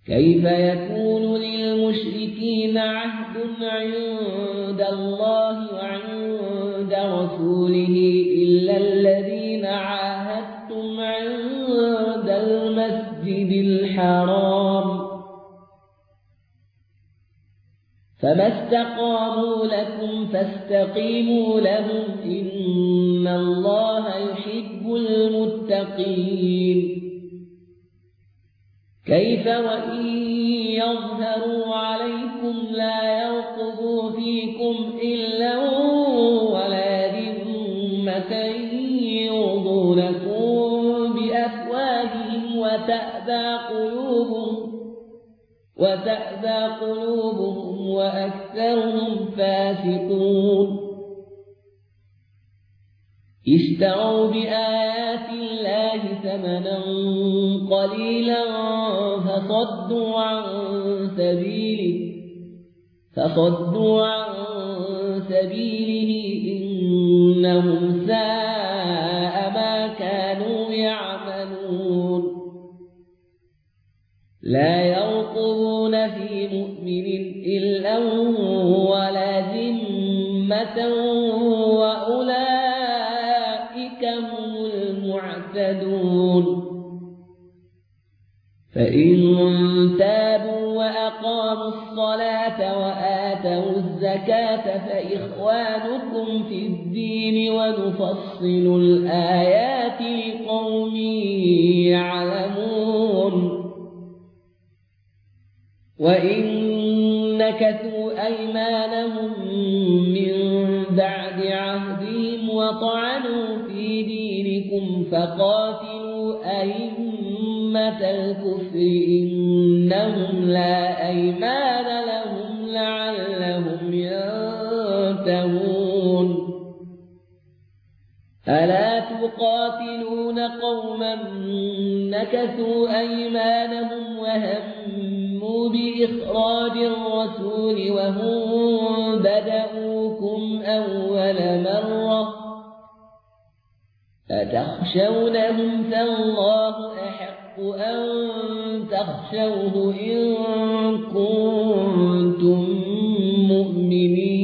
كيف يكون للمشركين عهد عند الله وعند رسوله إلا الذين عاهدتم عند المسجد الحرام فما استقاموا لكم فاستقيموا لهم إن الله يحب المتقين كيف وإن يظهروا عليكم لا يرقبوا فيكم إلا ولا ذمة يرضونكم بأفواههم وتأبى قلوبهم وأكثرهم فاسقون اشتروا بآيات الله ثمنا قليلا فصدوا عن سبيله إنهم ساء ما كانوا يعملون لا يرقبون في مؤمن إلا ولا ذمة وأولئك هم المعتدون فإن تابوا وأقاموا الصلاة وآتوا الزكاة فإخوانكم في الدين ونفصل الآيات لقوم يعلمون وإن نكثوا أيمانهم من بعد عهدهم وطعنوا في دينكم فقاتلوا أئمة الكفر إنهم لا أيمان لهم لعلهم ينتهون ألا تقاتلون قوما نكثوا أيمانهم وهموا بإخراج الرسول وهم بدأوكم أول مرة أتخشونهم فالله أحق أن تخشوه إن كنتم مؤمنين